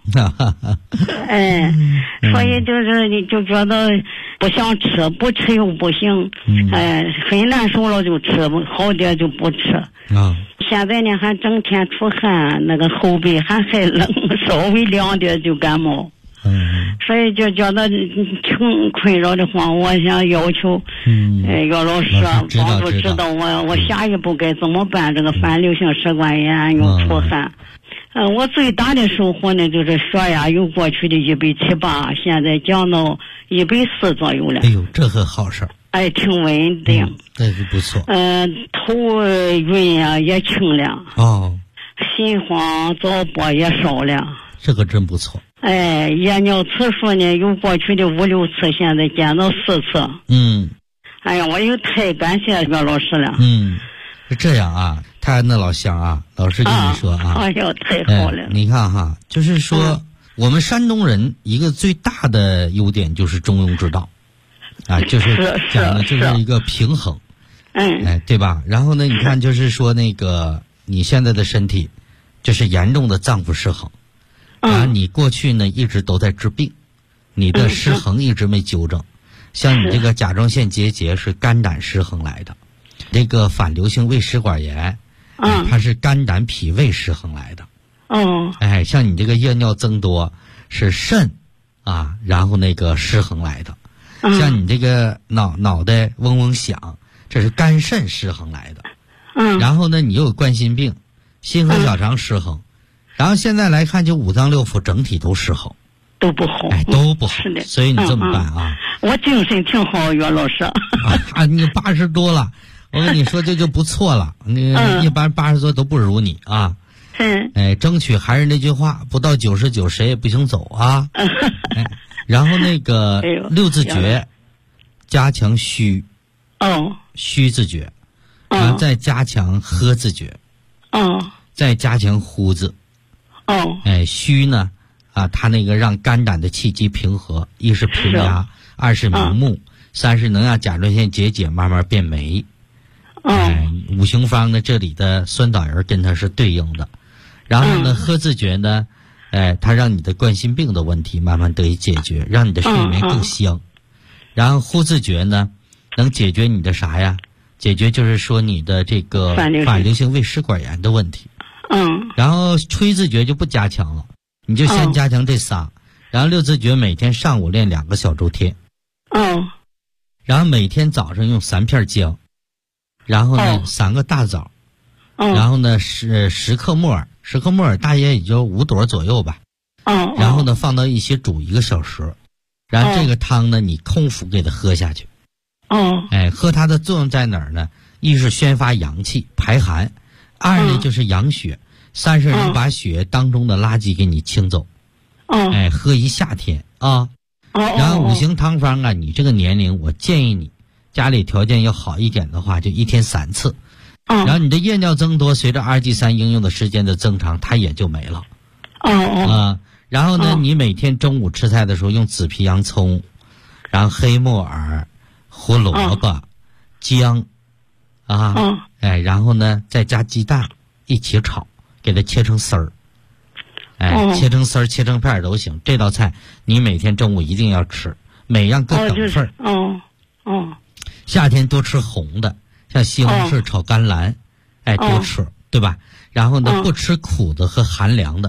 所以就是你就觉得不想吃，不吃又不行。很难受了就吃，好点就不吃。现在呢还整天出汗，那个后背还冷，稍微凉点就感冒。所以就觉得挺困扰的话，我想要求岳老师帮助指导我下一步该怎么办。这个反流性食管炎又出汗。我最大的收获呢，就是血压由过去的178，现在降到140左右了。 哎呦，这很好事儿。 挺稳定。 这是不错。 头晕啊也轻了。心慌早搏也少了。 这个真不错。 夜尿次数呢，由过去的5、6次，现在减到4次。哎呀，我又太感谢岳老师了。 是这样啊，那老乡啊，老师跟你说啊， 哎呦，太好了。 你看哈，就是说，我们山东人一个最大的优点就是中庸之道，就是讲的就是一个平衡，对吧？然后呢，你看就是说那个你现在的身体，就是严重的脏腑失衡，然后你过去呢一直都在治病，你的失衡一直没纠正，像你这个甲状腺结节是肝胆失衡来的。这个反流性胃食管炎，它是肝胆脾胃失衡来的。像你这个夜尿增多是肾然后那个失衡来的。像你这个脑袋嗡嗡响，这是肝肾失衡来的。然后呢，你又有冠心病，心和小肠失衡，然后现在来看，就五脏六腑整体都失衡。 都不好， 都不好。 是的， 所以你这么办啊？ 我精神挺好，岳老师。 你80多了。我跟你说，这就不错了。一般80多都不如你啊。争取还是那句话，不到99谁也不行走啊。然后那个6字诀，加强虚。虚字诀，然后再加强呵字诀。再加强呼字。虚呢它那个让肝胆的气机平和，一是平压，二是明目，三是能让甲状腺结节慢慢变没。五行方呢，这里的酸枣仁跟它是对应的。然后呢，呵字诀呢，它让你的冠心病的问题慢慢得以解决，让你的睡眠更香。然后呼字诀呢，能解决你的啥呀？解决就是说你的这个反流性胃食管炎的问题。然后吹字诀就不加强了，你就先加强这仨。然后6字诀每天上午练2个小周天。然后每天早上用3片姜。然后呢，3个大枣，然后呢10克木耳，10克木耳大约也就5朵左右吧。然后呢放到一起煮1个小时，然后这个汤呢你空腹给它喝下去。喝它的作用在哪儿呢？一是宣发阳气排寒，二呢就是养血，三是能把血当中的垃圾给你清走。喝一夏天啊。然后五行汤方你这个年龄我建议你家里条件要好一点的话，就1天3次。然后你的夜尿增多，随着2G3应用的时间的增长，它也就没了。然后呢，你每天中午吃菜的时候用紫皮洋葱，然后黑木耳、胡萝卜、姜，然后呢再加鸡蛋一起炒，给它切成丝儿。切成丝儿、切成片都行。这道菜你每天中午一定要吃，每样各等份。夏天多吃红的，像西红柿炒甘蓝，多吃，对吧？然后呢，不吃苦的和寒凉的，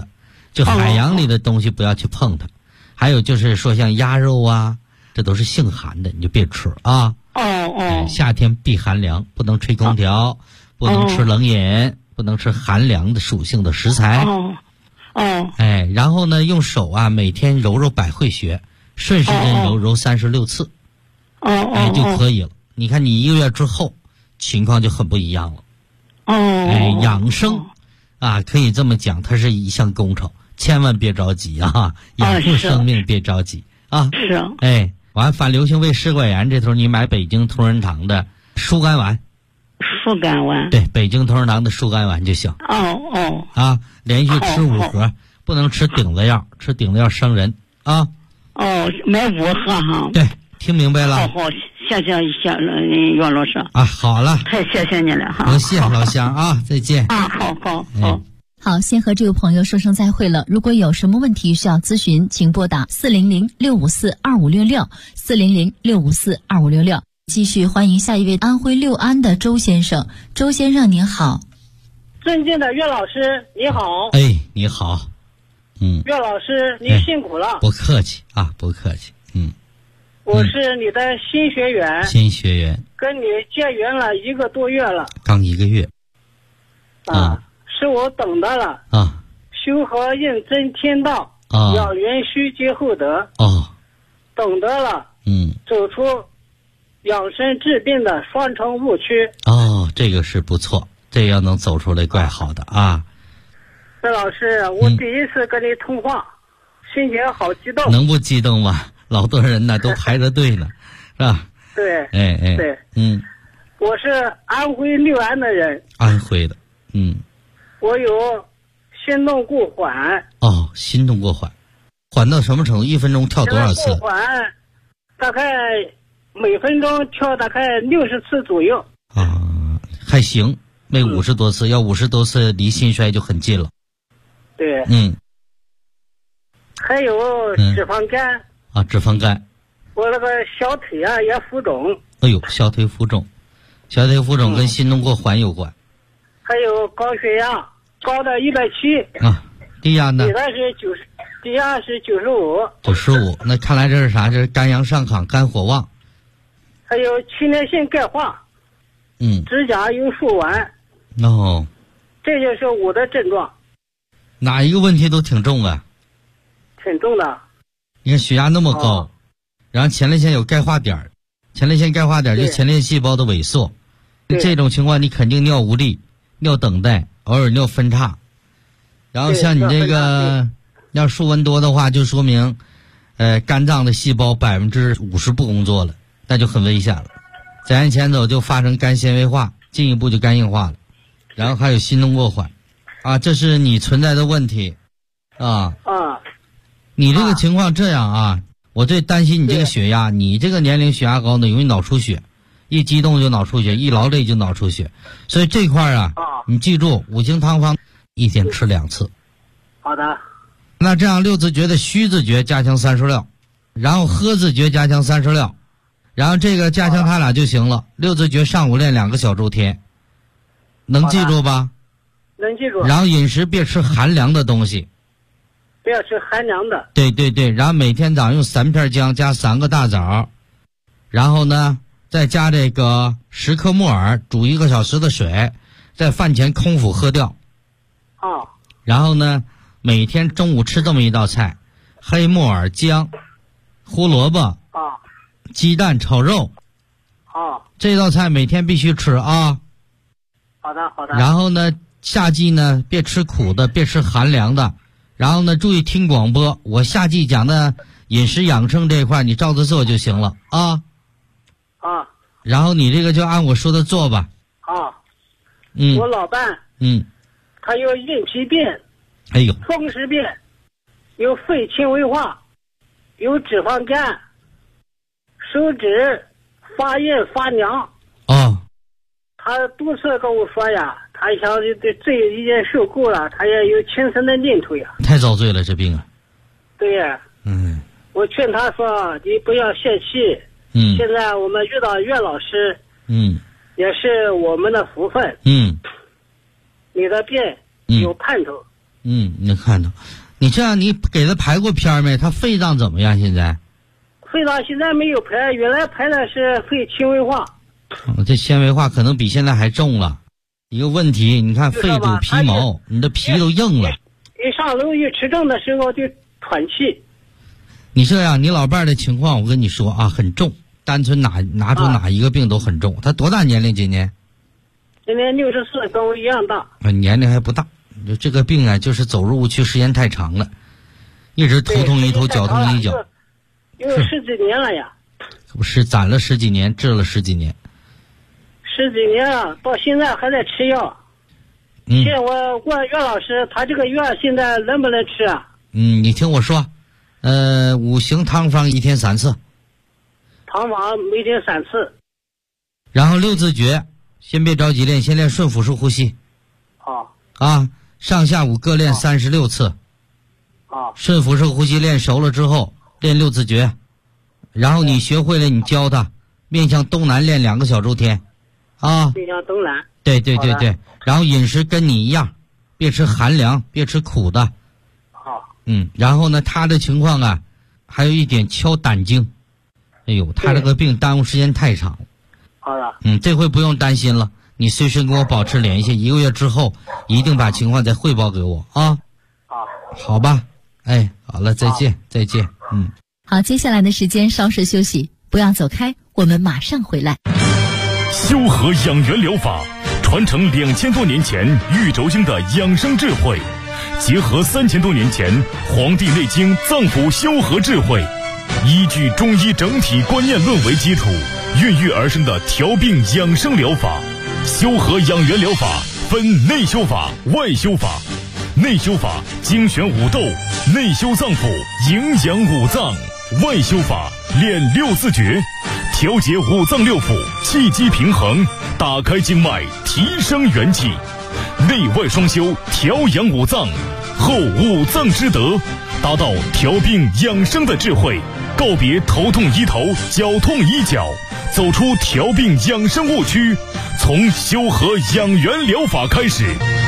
就海洋里的东西不要去碰它。还有就是说像鸭肉啊，这都是性寒的，你就别吃啊。夏天避寒凉，不能吹空调，不能吃冷饮，不能吃寒凉的属性的食材。然后呢，用手啊每天揉揉百会穴，顺时针揉36次。就可以了。你看你1个月之后情况就很不一样了。养生啊，可以这么讲，它是一项工程，千万别着急啊，养护生命别着急啊。 是啊。 完反流行胃食管炎这头，你买北京同仁堂的疏肝丸。 疏肝丸。 对，北京同仁堂的疏肝丸就行。连续吃5盒，不能吃顶子药，吃顶子药伤人啊。 买5盒哈。 对，听明白了。 好，谢谢袁老师啊。好了， 太谢谢你了哈。 不谢老乡啊，再见。 好，先和这位朋友说声再会了。如果有什么问题需要咨询，请拨打400-654-2566 400-654-2566。继续欢迎下一位安徽六安的周先生。周先生您好。 尊敬的岳老师你好。 你好。 岳老师你辛苦了。 不客气啊，不客气。 我是你的新学员。 新学员。 跟你结缘了1个多月了。 刚1个月。 是我等到了。修和应真天道。养元虚皆厚德。等得了。走出养生治病的双重误区。 这个是不错，这要能走出来怪好的啊。 岳老师，我第一次跟你通话，心情好激动。 能不激动吗？老多人呢都排着队呢，是吧？ 对。对。我是安徽六安的人。 安徽的。 我有心动过缓。 心动过缓，缓到什么程度？1分钟跳多少次？ 过缓大概每分钟跳大概60次左右。 还行，没50多次，要50多次离心衰就很近了。 对。还有脂肪肝。 脂肪肝。 我那个小腿啊也浮肿。 小腿浮肿，小腿浮肿跟心动过缓有关。 还有高血压，高的170。 低压呢？ 低压是95。 95，那看来这是啥？这是肝阳上亢，肝火旺。 还有前列腺钙化。指甲有树顽。这就是我的症状。 哪一个问题都挺重啊？ 挺重的。 你看血压那么高，然后前列腺有钙化点，前列腺钙化点就前列腺细胞的萎缩。这种情况你肯定尿无力、尿等待，偶尔尿分叉。然后像你这个要数纹多的话，就说明肝脏的细胞50%不工作了，那就很危险了。再往前走就发生肝纤维化，进一步就肝硬化了。然后还有心动过缓这是你存在的问题你这个情况这样我最担心你这个血压，你这个年龄血压高呢，容易脑出血，一激动就脑出血，一劳累就脑出血。所以这块你记住5行汤方1天吃2次。 好的。 那这样6字诀的虚字诀加强36，然后喝字诀加强36，然后这个加强它俩就行了。6字诀上午练2个小周天，能记住吧？ 能记住。 然后饮食别吃寒凉的东西。 不要吃寒凉的。 对，然后每天早上用3片姜加3个大枣，然后呢再加这个10克木耳，煮1个小时的水，在饭前空腹喝掉。然后呢每天中午吃这么一道菜：黑木耳、姜、胡萝卜、鸡蛋炒肉。这道菜每天必须吃啊。 好的。 然后呢夏季呢别吃苦的，别吃寒凉的。然后呢注意听广播，我夏季讲的饮食养生这一块你照着做就行了然后你这个就按我说的做吧。 我老伴他有硬皮病，风湿病，有肺纤维化，有脂肪肝，手指发炎发凉。他多次跟我说呀，他想这已经受够了，他也有轻生的念头呀。 太遭罪了这病啊。 对呀。我劝他说你不要泄气。现在我们遇到岳老师也是我们的福分。你的病有盼头。 你看到你这样，你给他排过片没？他肺脏怎么样？现在？ 肺脏现在没有排，原来排的是肺纤维化。 这纤维化可能比现在还重了。一个问题，你看肺主皮毛，你的皮都硬了。 一上楼一持证的时候就喘气。 你这样，你老伴儿的情况，我跟你说啊，很重。单纯拿出哪一个病都很重。他多大年龄？今年？ 今年64，跟我一样大。 年龄还不大。这个病啊，就是走入误区时间太长了，一直头痛医头，脚痛医脚。 有10几年了呀。 不是攒了10几年，治了10几年。 10几年啊，到现在还在吃药。现在我问岳老师，他这个药现在能不能吃啊？ 你听我说，5行汤方1天3次。 汤方每天3次。 然后6字诀，先别着急练，先练顺腹式呼吸。上下午各练36次。顺腹式呼吸练熟了之后，练6字诀，然后你学会了，你教他面向东南练2个小周天。 面向东南。 对。然后饮食跟你一样，别吃寒凉，别吃苦的。然后呢，他的情况啊，还有一点敲胆经。哎呦，他这个病耽误时间太长了。 好的。 这回不用担心了，你随时跟我保持联系，1个月之后一定把情况再汇报给我啊。好吧。好了，再见。 好，接下来的时间稍事休息，不要走开，我们马上回来。 修和养元疗法传承2000多年前玉轴经的养生智慧，结合3000多年前《黄帝内经》脏腑修和智慧，依据中医整体观念论为基础，孕育而生的调病养生疗法。修和养元疗法分内修法、外修法。内修法精选五斗，内修脏腑，营养五脏；外修法练6字诀，调节五脏六腑，气机平衡，打开经脉，提升元气。内外双修，调养五脏，后五脏之德，达到调病养生的智慧，告别头痛医头，脚痛医脚，走出调病养生误区，从修和养元疗法开始。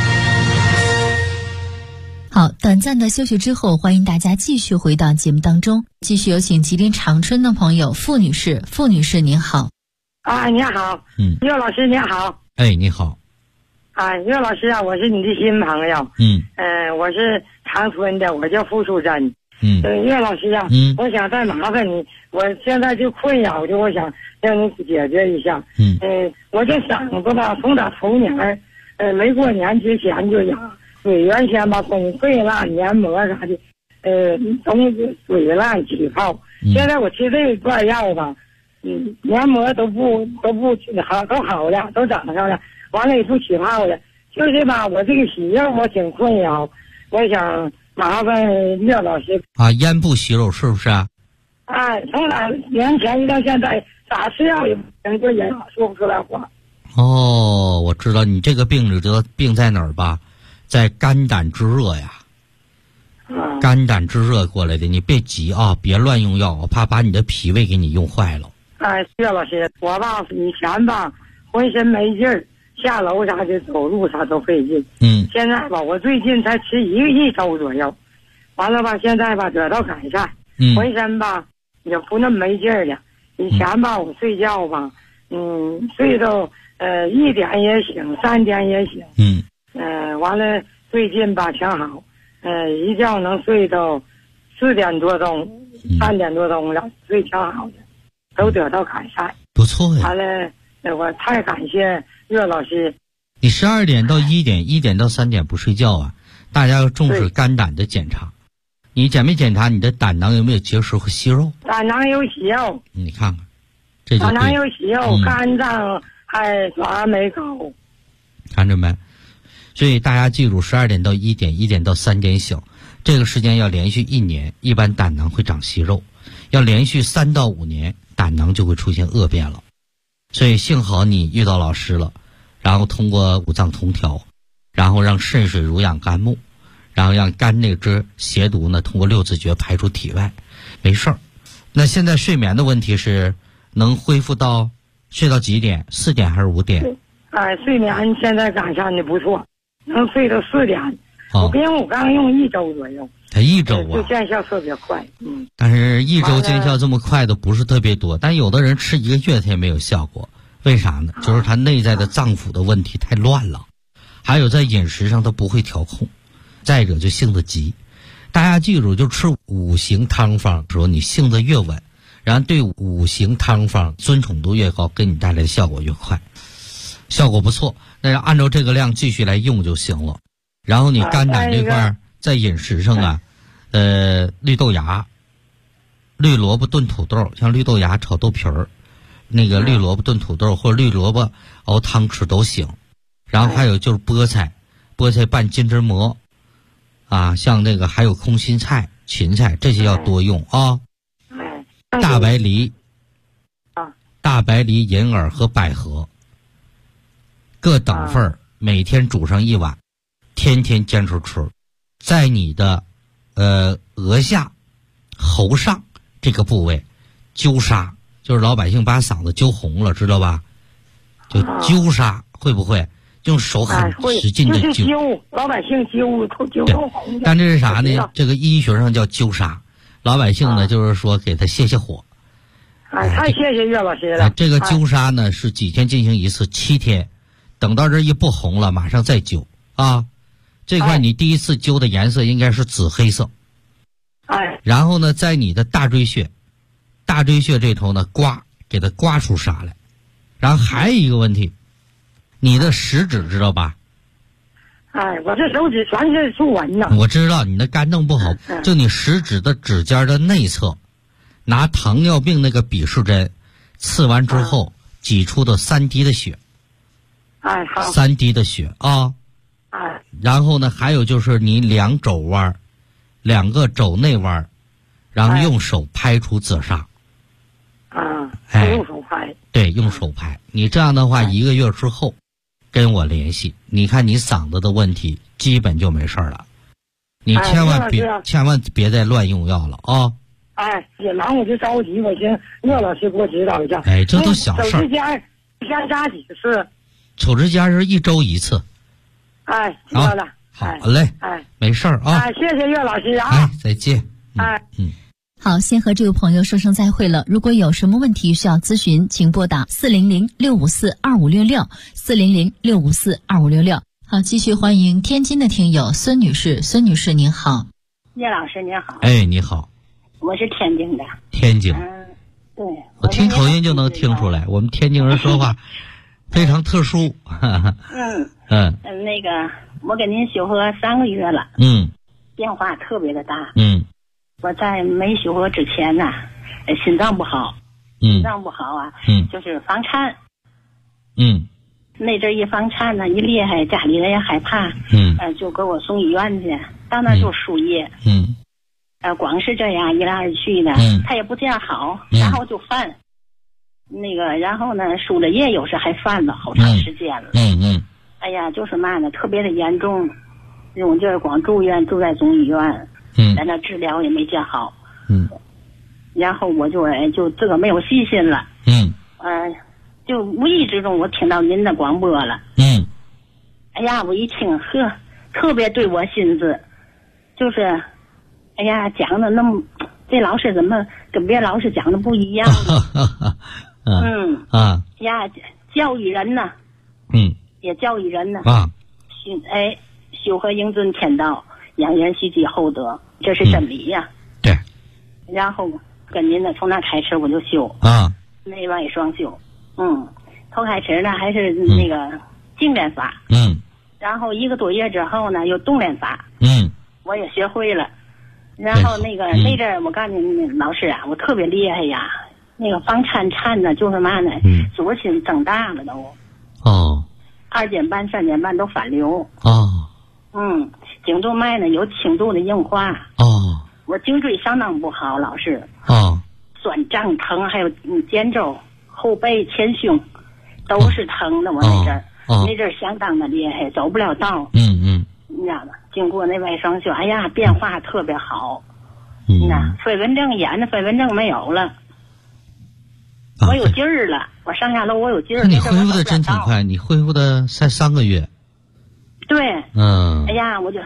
好，短暂的休息之后，欢迎大家继续回到节目当中，继续有请吉林长春的朋友傅女士。傅女士您好。 你好。岳老师您好。 你好。 岳老师啊，我是你的新朋友。我是长春的，我叫傅淑珍。岳老师啊，我想再麻烦你，我现在就困扰的，我想让你解决一下。我这嗓子吧，从打头年没过年之前就哑。嘴原先吧，总肺烂、黏膜啥的，总嘴烂起泡。现在我吃这罐药吧，黏膜都好了，都长上了，完了也不起泡了。就是吧，我这个息肉我挺困扰，我想麻烦岳老师。 咽部息肉是不是啊？ 从2年前到现在，咋吃药也不行，就也说不出来话。 我知道你这个病，你知道病在哪儿吧？在肝胆之热呀。肝胆之热过来的，你别急啊，别乱用药，我怕把你的脾胃给你用坏了。 岳老师，我吧以前吧浑身没劲儿，下楼啥的走路啥都费劲。现在吧我最近才吃1周左右，完了吧现在吧得到改善，浑身吧也不那么没劲儿了。以前吧我睡觉吧，睡到1点也醒，3点也醒。完了最近吧挺好，一觉能睡到4点多钟、3点多钟了，睡挺好的，都得到改善， 不错呀。 完了，我太感谢岳老师。 你12点到1点，1点到3点不睡觉啊？大家要重视肝胆的检查。你检没检查你的胆囊有没有结石和息肉？ 胆囊有息肉。 你看看，这就对。 胆囊有息肉，肝脏还转没高。 看着没？所以大家记住，12点到1点，1点到3点醒，这个时间要连续1年，一般胆囊会长息肉；要连续3到5年，胆囊就会出现恶变了。所以幸好你遇到老师了，然后通过五脏同调，然后让肾水濡养肝木，然后让肝那只邪毒呢通过6字诀排出体外，没事儿。那现在睡眠的问题是能恢复到睡到几点？4点还是5点？ 睡眠现在改善的不错。能睡到4点， 我刚用1周左右。 才1周啊， 就见效特别快。 但是1周见效这么快的不是特别多，但有的人吃1个月他也没有效果，为啥呢？就是他内在的脏腑的问题太乱了，还有在饮食上他不会调控，再者就性子急。大家记住，就吃5行汤方的时候，你性子越稳，然后对5行汤方尊崇度越高，给你带来的效果越快，效果不错。那要按照这个量继续来用就行了。然后你肝胆这块在饮食上啊，绿豆芽、绿萝卜炖土豆，像绿豆芽炒豆皮儿，那个绿萝卜炖土豆或者绿萝卜熬汤吃都行。然后还有就是菠菜拌金针蘑啊，像那个还有空心菜、芹菜，这些要多用啊。大白梨、银耳和百合各等份，每天煮上1碗，天天坚持吃。在你的额下、喉上这个部位灸痧，就是老百姓把嗓子灸红了，知道吧？就灸痧，会不会用手很使劲的灸？老百姓灸红。 但这是啥呢？这个医学上叫灸痧，老百姓呢就是说给他泄火。 太谢谢岳老师了。 这个灸痧呢是几天进行一次，7天，等到这一不红了，马上再灸啊。这块你第一次灸的颜色应该是紫黑色。然后呢，在你的大椎穴这头呢给它刮出痧来。然后还有一个问题，你的食指知道吧？ 我这手指全是竖纹呢。 我知道你的肝脏不好，就你食指的指尖的内侧，拿糖尿病那个笔试针刺完之后挤出的3滴的血。 好。 3滴的血啊。然后呢，还有就是你2肘弯，2个肘内弯，然后用手拍出紫砂。 用手拍。 对，用手拍。你这样的话，1个月之后跟我联系，你看你嗓子的问题基本就没事了。你千万别再乱用药了啊！ 也忙我就着急，我寻岳老师给我指导一下。 这都小事儿。 手指尖扎几次？ 手指尖是1周1次。 知道了。 好嘞。没事儿啊。 谢谢岳老师啊。 再见。 好，先和这位朋友说声再会了。如果有什么问题需要咨询，请拨打400-654-2566 400-654-2566。好，继续欢迎天津的听友孙女士。孙女士您好。 岳老师您好。 你好。 我是天津的。 天津。 对。 我听口音就能听出来，我们天津人说话非常特殊。 那个我跟您修合3个月了。变化特别的大。我在没修合之前呢，心脏不好。就是房颤。那阵一房颤呢，一厉害，家里人也害怕。就给我送医院去，到那就输液。光是这样一来二去的，他也不这样好，然后就犯。然后呢，输了液有时还犯了好长时间了。哎呀，就是嘛呢，特别的严重，用劲儿光住在总医院。在那治疗也没见好。然后我就这个没有细心了。就无意之中我听到您的广播了。哎呀，我一听特别对我心思，就是哎呀讲的那么，这老师怎么跟别老师讲的不一样呢？呀，教育人呢。也教育人呢。修和应遵天道，养人须积厚德，这是真理呀。 对。 然后跟您呢，从那开始我就修。内外双修。头开始呢还是那个静练法。然后1个多月之后呢，又动练法。我也学会了。然后那阵儿我告诉你老师啊，我特别厉害呀。那个房颤呢，就是嘛呢，左心增大了都。2点半、3点半都反流。颈动脉呢有轻度的硬化。我颈椎相当不好，老师。酸胀疼，还有肩周、后背、前胸都是疼的。我那阵儿相当的厉害，走不了道。你知道吗？经过那外双修，哎呀，变化特别好。飞蚊症眼的飞蚊症没有了。我有劲儿了，我上下楼我有劲儿。 你恢复的真挺快，你恢复的才3个月。 对。哎呀，我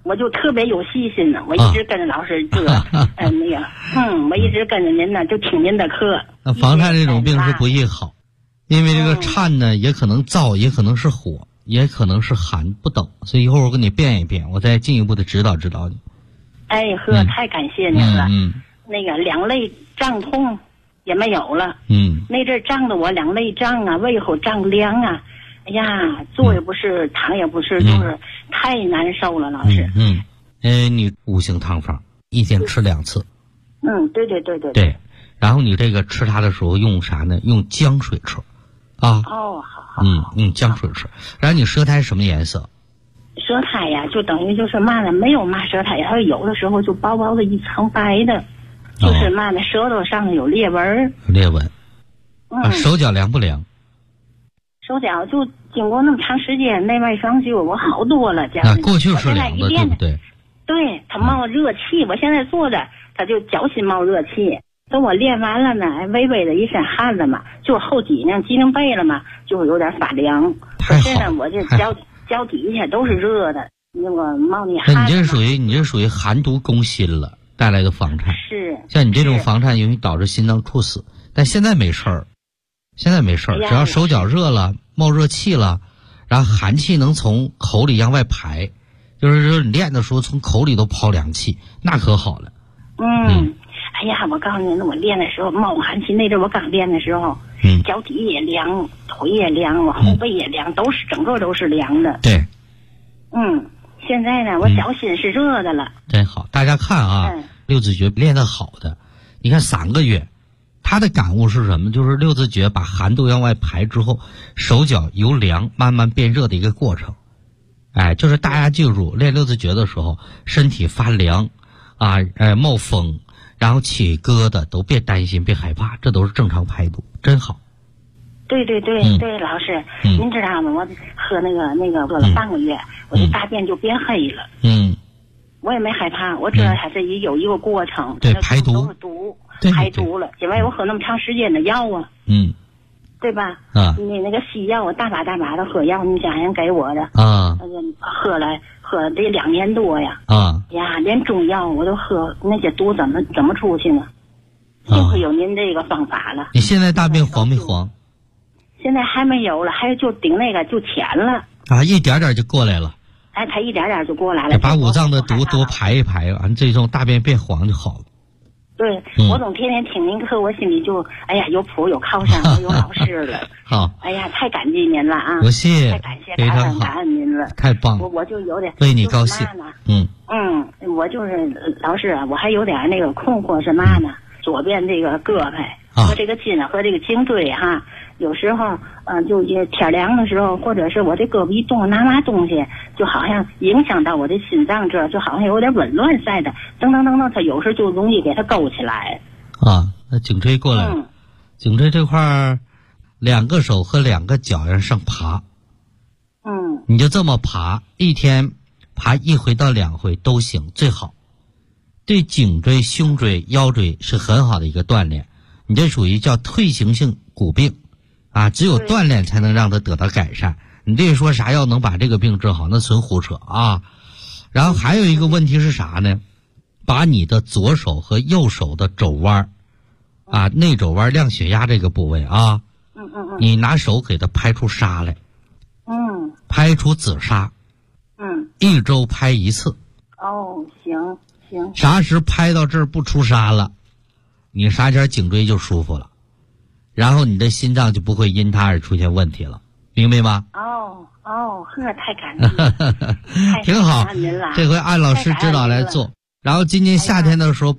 我就特别有细心呢，我一直跟着老师这个，我一直跟着您呢，就听您的课。 房颤这种病是不易好，因为这个颤呢，也可能燥，也可能是火，也可能是寒，不等。所以一会儿我给你辨一辨，我再进一步的指导指导你。 哎呵，太感谢您了。那个两肋胀痛也没有了。那阵胀的我两肋胀啊，胃口胀凉啊。哎呀，坐也不是，躺也不是，就是太难受了，老师。 你五行汤方一天吃2次。 对。 对，然后你这个吃它的时候用啥呢？用姜水吃，啊。 好。 用姜水吃。然后你舌苔什么颜色？ 舌苔呀，就等于就是嘛呢，没有嘛舌苔，还有的时候就薄薄的一层白的，就是嘛呢，舌头上有裂纹。 裂纹。手脚凉不凉？ 手脚就经过那么长时间内外双修，我好多了。 过去是凉的，对不对？ 对，它冒热气，我现在坐着，它就脚心冒热气。等我练完了呢，微微的一身汗了嘛，就后脊梁、脊梁背了嘛，就有点发凉。可是呢，我这脚底下都是热的，那个冒那汗。 那你这属于寒毒攻心了带来的房颤。 是。 像你这种房颤容易导致心脏猝死，但现在没事儿。只要手脚热了，冒热气了，然后寒气能从口里向外排，就是你练的时候从口里头抛凉气，那可好了。 哎呀，我告诉你，我练的时候冒寒气，那阵我刚练的时候，脚底也凉，腿也凉，我后背也凉，整个都是凉的。 对。 现在呢，我脚心是热的了。 真好，大家看啊，六字诀练得好的，你看3个月。他的感悟是什么？就是六字诀把寒度向外排之后，手脚由凉慢慢变热的一个过程。就是大家记住，练六字诀的时候，身体发凉，冒风，然后起疙瘩，都别担心，别害怕，这都是正常排毒，真好。 对，老师，您知道吗？我喝那个喝了半个月，我的大便就变黑了。我也没害怕，我知道它这有一个过程。 对，排毒。 都是毒。排毒了，因为我喝那么长时间的药啊，对吧？你那个西药，我大把的喝药，你想想给我的喝了得2年多呀。连中药我都喝，那些毒怎么出去呢？幸亏有您这个方法了。 你现在大便黄没黄？ 现在还没有了，还有就顶那个就浅了。 一点点就过来了。 它一点点就过来了。 把五脏的毒多排一排，完这种大便变黄就好了。 对，我总天天听您课，我心里就有谱有靠山，我有老师了。 好， 哎呀，太感激您了啊！ 不谢， 太感谢，感恩您了， 太棒了。 我就有点为你高兴。 我就是老师啊，我还有点那个困惑是嘛呢？左边这个胳膊和这个筋和这个颈椎哈，有时候就天凉的时候，或者是我这胳膊一动拿嘛东西，就好像影响到我的心脏这儿，就好像有点紊乱似的，噔，它有时候就容易给它勾起来。 那颈椎过来，颈椎这块2个手和2个脚要上爬。你就这么爬，一天爬1回到2回都行，最好。对颈椎、胸椎、腰椎是很好的一个锻炼。你这属于叫退行性骨病只有锻炼才能让它得到改善。你这说啥药能把这个病治好，那纯胡扯啊。然后还有一个问题是啥呢？把你的左手和右手的肘弯内肘弯亮血压这个部位你拿手给它拍出痧来。拍出紫砂。1周拍1次。 行。 啥时拍到这儿不出痧了，你啥前颈椎就舒服了，然后你的心脏就不会因它而出现问题了，明白吗？ 太感恩了。 挺好，这回按老师指导来做。然后今年夏天的时候